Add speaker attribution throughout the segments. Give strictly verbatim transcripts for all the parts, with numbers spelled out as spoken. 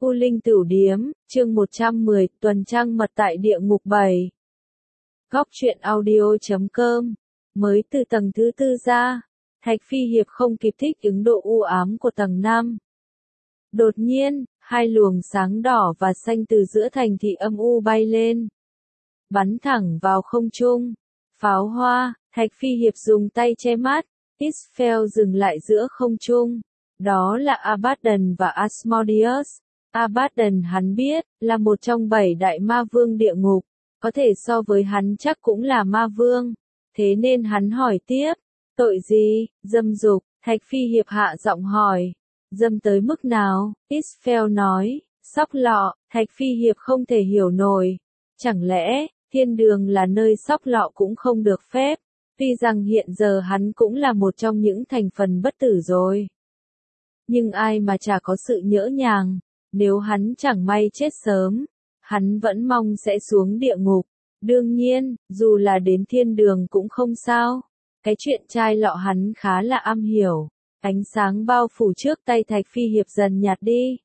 Speaker 1: U Linh Tửu Điếm, chương một trăm mười, tuần trăng mật tại địa ngục bảy. Góc truyện audio chấm com, mới từ tầng thứ tư ra, Thạch Phi Hiệp không kịp thích ứng độ u ám của tầng năm. Đột nhiên, hai luồng sáng đỏ và xanh từ giữa thành thị âm u bay lên, bắn thẳng vào không trung. Pháo hoa, Thạch Phi Hiệp dùng tay che mắt, Israfel dừng lại giữa không trung. Đó là Abaddon và Asmodeus. Abaddon hắn biết, là một trong bảy đại ma vương địa ngục, có thể so với hắn chắc cũng là ma vương. Thế nên hắn hỏi tiếp, tội gì, dâm dục, Thạch Phi Hiệp hạ giọng hỏi, dâm tới mức nào, Israfel nói, sóc lọ, Thạch Phi Hiệp không thể hiểu nổi. Chẳng lẽ, thiên đường là nơi sóc lọ cũng không được phép, tuy rằng hiện giờ hắn cũng là một trong những thành phần bất tử rồi. Nhưng ai mà chả có sự nhỡ nhàng, nếu hắn chẳng may chết sớm, hắn vẫn mong sẽ xuống địa ngục. Đương nhiên, dù là đến thiên đường cũng không sao. Cái chuyện chai lọ hắn khá là am hiểu. Ánh sáng bao phủ trước tay Thạch Phi Hiệp dần nhạt đi.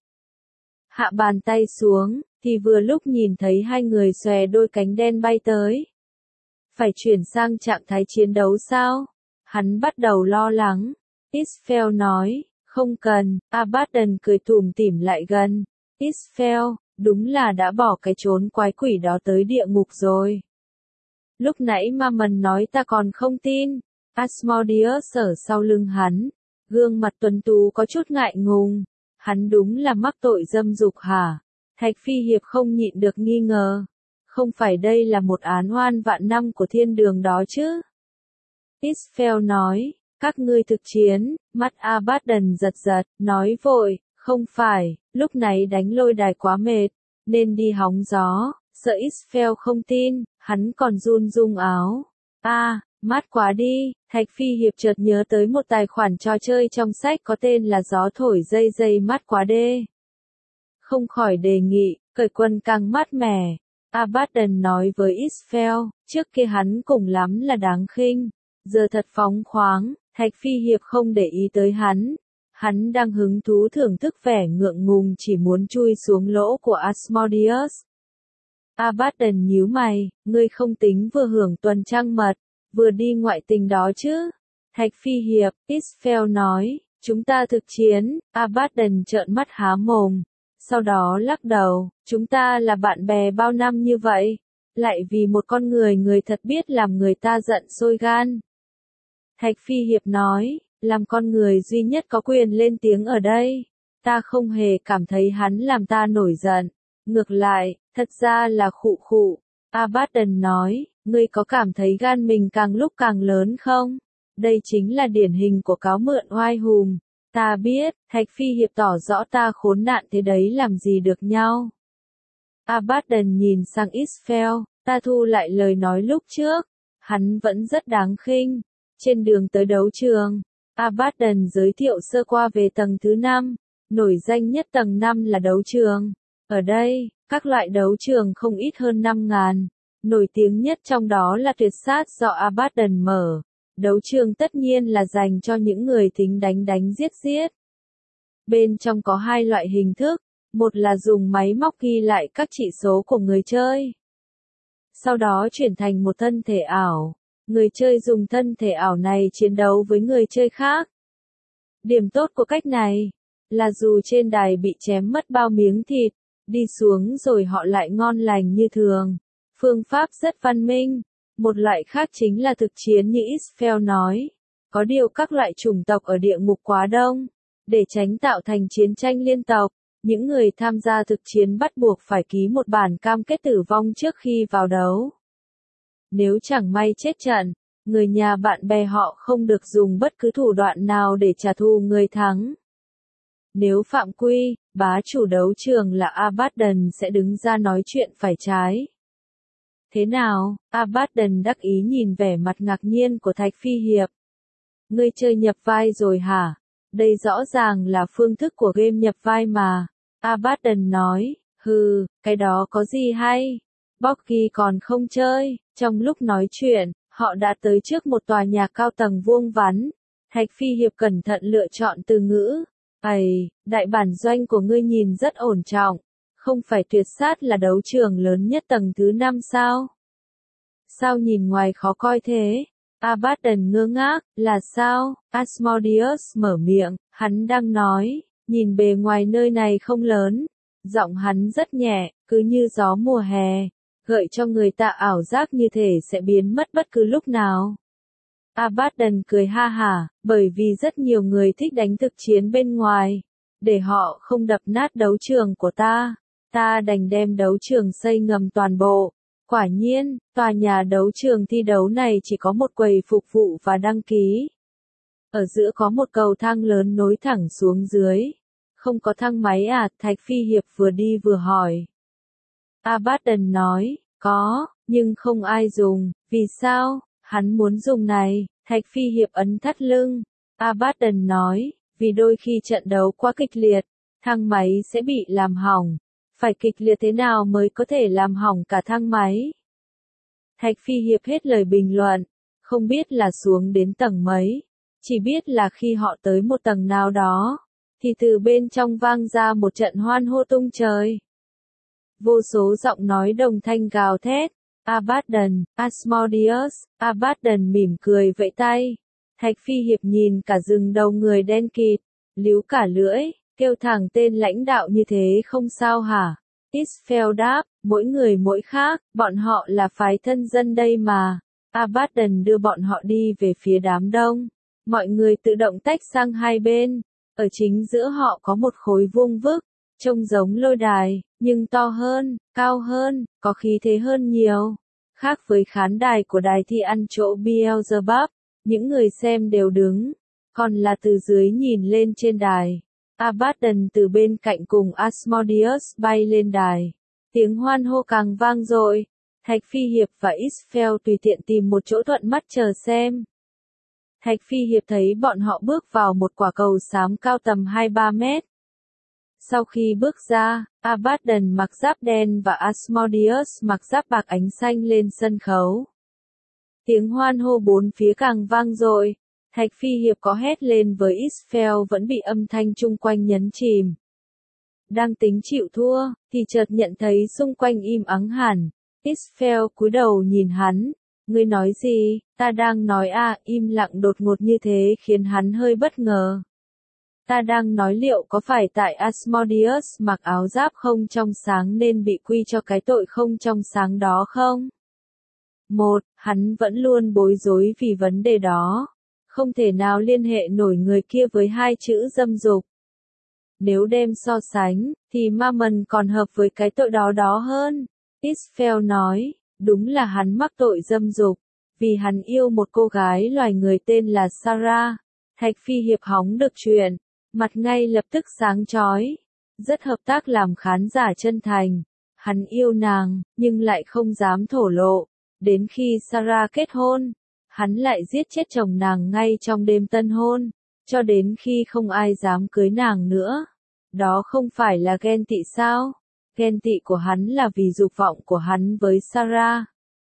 Speaker 1: Hạ bàn tay xuống, thì vừa lúc nhìn thấy hai người xòe đôi cánh đen bay tới. Phải chuyển sang trạng thái chiến đấu sao? Hắn bắt đầu lo lắng. Israfel nói, không cần. Abaddon cười tủm tỉm lại gần. Israfel, đúng là đã bỏ cái chốn quái quỷ đó tới địa ngục rồi. Lúc nãy Mammon nói ta còn không tin. Asmodeus ở sau lưng hắn, gương mặt tuấn tú có chút ngại ngùng. Hắn đúng là mắc tội dâm dục hả? Thạch Phi Hiệp không nhịn được nghi ngờ. Không phải đây là một án oan vạn năm của thiên đường đó chứ? Israfel nói, các ngươi thực chiến. Mắt Abaddon giật giật, nói vội, không phải, lúc này đánh lôi đài quá mệt, nên đi hóng gió. Sợ Israfel không tin, hắn còn run rung áo. A, à, mát quá đi. Thạch Phi Hiệp chợt nhớ tới một tài khoản trò chơi trong sách có tên là gió thổi dây dây mát quá đê. Không khỏi đề nghị, cởi quần càng mát mẻ. Abaddon nói với Israfel, trước kia hắn cùng lắm là đáng khinh, giờ thật phóng khoáng. Thạch Phi Hiệp không để ý tới hắn. Hắn đang hứng thú thưởng thức vẻ ngượng ngùng chỉ muốn chui xuống lỗ của Asmodeus. Abaddon nhíu mày, ngươi không tính vừa hưởng tuần trăng mật, vừa đi ngoại tình đó chứ? Thạch Phi Hiệp, Israfel nói, chúng ta thực chiến. Abaddon trợn mắt há mồm, sau đó lắc đầu, chúng ta là bạn bè bao năm như vậy, lại vì một con người người thật biết làm người ta giận sôi gan. Thạch Phi Hiệp nói, làm con người duy nhất có quyền lên tiếng ở đây, ta không hề cảm thấy hắn làm ta nổi giận, ngược lại, thật ra là khụ khụ. Abaddon nói, ngươi có cảm thấy gan mình càng lúc càng lớn không? Đây chính là điển hình của cáo mượn oai hùm. Ta biết, Thạch Phi Hiệp tỏ rõ ta khốn nạn thế đấy làm gì được nhau. Abaddon nhìn sang Israfel, ta thu lại lời nói lúc trước, hắn vẫn rất đáng khinh. Trên đường tới đấu trường, Abaddon giới thiệu sơ qua về tầng thứ năm, nổi danh nhất tầng năm là đấu trường. Ở đây, các loại đấu trường không ít hơn năm ngàn, nổi tiếng nhất trong đó là tuyệt sát do Abaddon mở. Đấu trường tất nhiên là dành cho những người tính đánh đánh giết giết. Bên trong có hai loại hình thức, một là dùng máy móc ghi lại các chỉ số của người chơi. Sau đó chuyển thành một thân thể ảo. Người chơi dùng thân thể ảo này chiến đấu với người chơi khác. Điểm tốt của cách này là dù trên đài bị chém mất bao miếng thịt, đi xuống rồi họ lại ngon lành như thường. Phương pháp rất văn minh. Một loại khác chính là thực chiến như Israfel nói. Có điều các loại chủng tộc ở địa ngục quá đông. Để tránh tạo thành chiến tranh liên tộc, những người tham gia thực chiến bắt buộc phải ký một bản cam kết tử vong trước khi vào đấu. Nếu chẳng may chết trận, người nhà bạn bè họ không được dùng bất cứ thủ đoạn nào để trả thù người thắng. Nếu phạm quy, bá chủ đấu trường là Abaddon sẽ đứng ra nói chuyện phải trái. Thế nào? Abaddon đắc ý nhìn vẻ mặt ngạc nhiên của Thạch Phi Hiệp. Ngươi chơi nhập vai rồi hả? Đây rõ ràng là phương thức của game nhập vai mà. Abaddon nói, hừ, cái đó có gì hay? Boggy còn không chơi. Trong lúc nói chuyện, họ đã tới trước một tòa nhà cao tầng vuông vắn. Thạch Phi Hiệp cẩn thận lựa chọn từ ngữ. Ầy, đại bản doanh của ngươi nhìn rất ổn trọng, không phải tuyệt sát là đấu trường lớn nhất tầng thứ năm sao? Sao nhìn ngoài khó coi thế? Abaddon ngơ ngác, là sao? Asmodeus mở miệng, hắn đang nói, nhìn bề ngoài nơi này không lớn, giọng hắn rất nhẹ, cứ như gió mùa hè, gợi cho người ta ảo giác như thể sẽ biến mất bất cứ lúc nào. Abaddon cười ha hả, bởi vì rất nhiều người thích đánh thực chiến bên ngoài, để họ không đập nát đấu trường của ta, ta đành đem đấu trường xây ngầm toàn bộ. Quả nhiên, tòa nhà đấu trường thi đấu này chỉ có một quầy phục vụ và đăng ký. Ở giữa có một cầu thang lớn nối thẳng xuống dưới. Không có thang máy à? Thạch Phi Hiệp vừa đi vừa hỏi. Abaddon nói, có, nhưng không ai dùng. Vì sao? Hắn muốn dùng này. Thạch Phi Hiệp ấn thắt lưng. Abaddon nói, vì đôi khi trận đấu quá kịch liệt, thang máy sẽ bị làm hỏng. Phải kịch liệt thế nào mới có thể làm hỏng cả thang máy? Thạch Phi Hiệp hết lời bình luận, không biết là xuống đến tầng mấy, chỉ biết là khi họ tới một tầng nào đó, thì từ bên trong vang ra một trận hoan hô tung trời. Vô số giọng nói đồng thanh gào thét, Abaddon, Asmodeus, Abaddon mỉm cười vẫy tay. Thạch Phi Hiệp nhìn cả rừng đầu người đen kịt, líu cả lưỡi, kêu thẳng tên lãnh đạo như thế không sao hả? Israfel đáp, mỗi người mỗi khác, bọn họ là phái thân dân đây mà. Abaddon đưa bọn họ đi về phía đám đông. Mọi người tự động tách sang hai bên. Ở chính giữa họ có một khối vuông vức, trông giống lôi đài, nhưng to hơn, cao hơn, có khí thế hơn nhiều. Khác với khán đài của đài thi ăn chỗ Beelzebub, những người xem đều đứng, còn là từ dưới nhìn lên trên đài. Abaddon từ bên cạnh cùng Asmodeus bay lên đài. Tiếng hoan hô càng vang dội. Thạch Phi Hiệp và Israfel tùy tiện tìm một chỗ thuận mắt chờ xem. Thạch Phi Hiệp thấy bọn họ bước vào một quả cầu xám cao tầm hai ba mét. Sau khi bước ra, Abaddon mặc giáp đen và Asmodeus mặc giáp bạc ánh xanh lên sân khấu. Tiếng hoan hô bốn phía càng vang dội. Thạch Phi Hiệp có hét lên với Israfel vẫn bị âm thanh chung quanh nhấn chìm. Đang tính chịu thua, thì chợt nhận thấy xung quanh im ắng hẳn. Israfel cúi đầu nhìn hắn. Ngươi nói gì? Ta đang nói à, im lặng đột ngột như thế khiến hắn hơi bất ngờ. Ta đang nói liệu có phải tại Asmodeus mặc áo giáp không trong sáng nên bị quy cho cái tội không trong sáng đó không? Một, hắn vẫn luôn bối rối vì vấn đề đó. Không thể nào liên hệ nổi người kia với hai chữ dâm dục. Nếu đem so sánh, thì Mammon còn hợp với cái tội đó đó hơn. Israfel nói, đúng là hắn mắc tội dâm dục, vì hắn yêu một cô gái loài người tên là Sarah. Thạch Phi Hiệp hóng được chuyện, mặt ngay lập tức sáng chói, rất hợp tác làm khán giả chân thành. Hắn yêu nàng, nhưng lại không dám thổ lộ. Đến khi Sarah kết hôn, hắn lại giết chết chồng nàng ngay trong đêm tân hôn, cho đến khi không ai dám cưới nàng nữa. Đó không phải là ghen tị sao? Ghen tị của hắn là vì dục vọng của hắn với Sarah.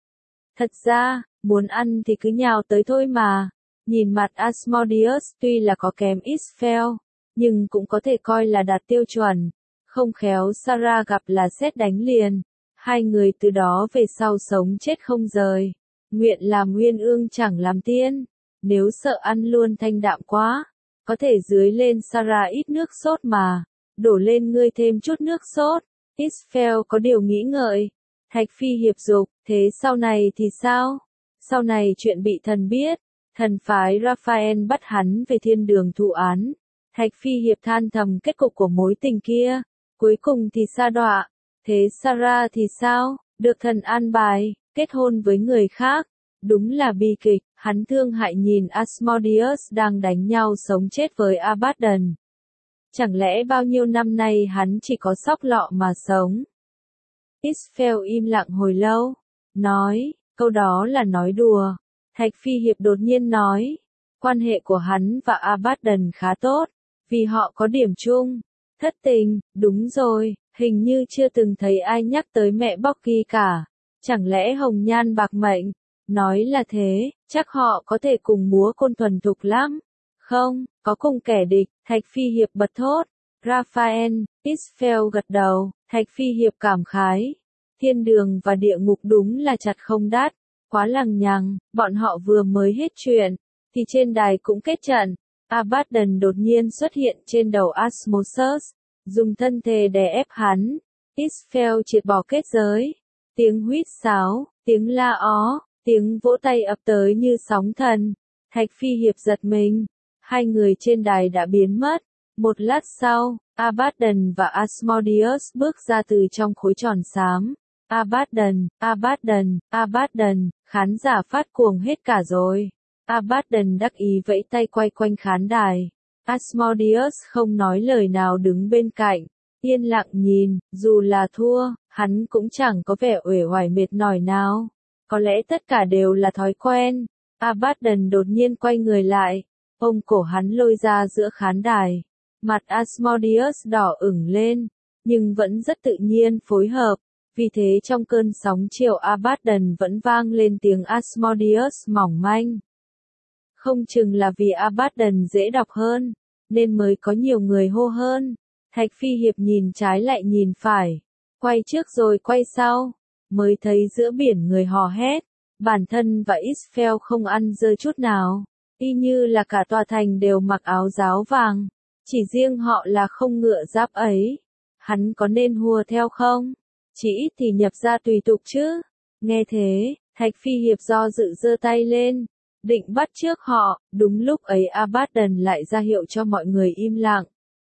Speaker 1: Thật ra, muốn ăn thì cứ nhào tới thôi mà. Nhìn mặt Asmodeus tuy là có kém Israfel, nhưng cũng có thể coi là đạt tiêu chuẩn. Không khéo Sarah gặp là sét đánh liền. Hai người từ đó về sau sống chết không rời. Nguyện làm nguyên ương chẳng làm tiên. Nếu sợ ăn luôn thanh đạm quá, có thể dưới lên Sarah ít nước sốt mà. Đổ lên ngươi thêm chút nước sốt. Israfel có điều nghĩ ngợi. Thạch Phi Hiệp dục, thế sau này thì sao? Sau này chuyện bị thần biết. Thần phái Raphael bắt hắn về thiên đường thụ án. Thạch Phi Hiệp than thầm kết cục của mối tình kia. Cuối cùng thì sa đọa. Thế Sarah thì sao? Được thần an bài, kết hôn với người khác. Đúng là bi kịch. Hắn thương hại nhìn Asmodeus đang đánh nhau sống chết với Abaddon. Chẳng lẽ bao nhiêu năm nay hắn chỉ có sóc lọ mà sống? Israfel im lặng hồi lâu. Nói, câu đó là nói đùa. Thạch Phi Hiệp đột nhiên nói, quan hệ của hắn và Abaddon khá tốt, vì họ có điểm chung. Thất tình, đúng rồi, hình như chưa từng thấy ai nhắc tới mẹ Bucky cả. Chẳng lẽ hồng nhan bạc mệnh? Nói là thế, chắc họ có thể cùng múa côn thuần thục lắm. Không, có cùng kẻ địch, Thạch Phi Hiệp bật thốt. Raphael, Israel gật đầu, Thạch Phi Hiệp cảm khái. Thiên đường và địa ngục đúng là chặt không đắt, quá lằng nhằng, bọn họ vừa mới hết chuyện, thì trên đài cũng kết trận. Abaddon đột nhiên xuất hiện trên đầu Asmodeus, dùng thân thể đè ép hắn. Israel triệt bỏ kết giới. Tiếng huýt sáo, tiếng la ó, tiếng vỗ tay ập tới như sóng thần. Thạch Phi Hiệp giật mình. Hai người trên đài đã biến mất. Một lát sau, Abaddon và Asmodeus bước ra từ trong khối tròn xám. Abaddon, Abaddon, Abaddon, khán giả phát cuồng hết cả rồi. Abaddon đắc ý vẫy tay quay quanh khán đài. Asmodeus không nói lời nào đứng bên cạnh, yên lặng nhìn, dù là thua, hắn cũng chẳng có vẻ uể oải mệt mỏi nào. Có lẽ tất cả đều là thói quen. Abaddon đột nhiên quay người lại, ôm cổ hắn lôi ra giữa khán đài. Mặt Asmodeus đỏ ửng lên, nhưng vẫn rất tự nhiên phối hợp. Vì thế trong cơn sóng chiều Abaddon vẫn vang lên tiếng Asmodeus mỏng manh. Không chừng là vì Abaddon dễ đọc hơn, nên mới có nhiều người hô hơn. Thạch Phi Hiệp nhìn trái lại nhìn phải, quay trước rồi quay sau, mới thấy giữa biển người hò hét. Bản thân và Israel không ăn dơ chút nào, y như là cả tòa thành đều mặc áo giáo vàng. Chỉ riêng họ là không ngựa giáp ấy. Hắn có nên hùa theo không? Chỉ ít thì nhập ra tùy tục chứ. Nghe thế, Thạch Phi Hiệp do dự giơ tay lên, định bắt trước họ. Đúng lúc ấy Abaddon lại ra hiệu cho mọi người im lặng.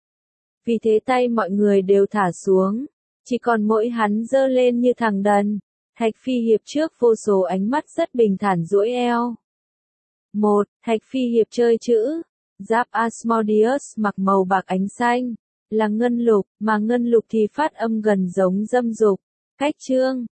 Speaker 1: Vì thế tay mọi người đều thả xuống, chỉ còn mỗi hắn giơ lên như thằng đần. Thạch Phi Hiệp trước vô số ánh mắt rất bình thản duỗi eo. Một, Thạch Phi Hiệp chơi chữ. Giáp Asmodeus mặc màu bạc ánh xanh, là ngân lục, mà ngân lục thì phát âm gần giống dâm dục. Cách chương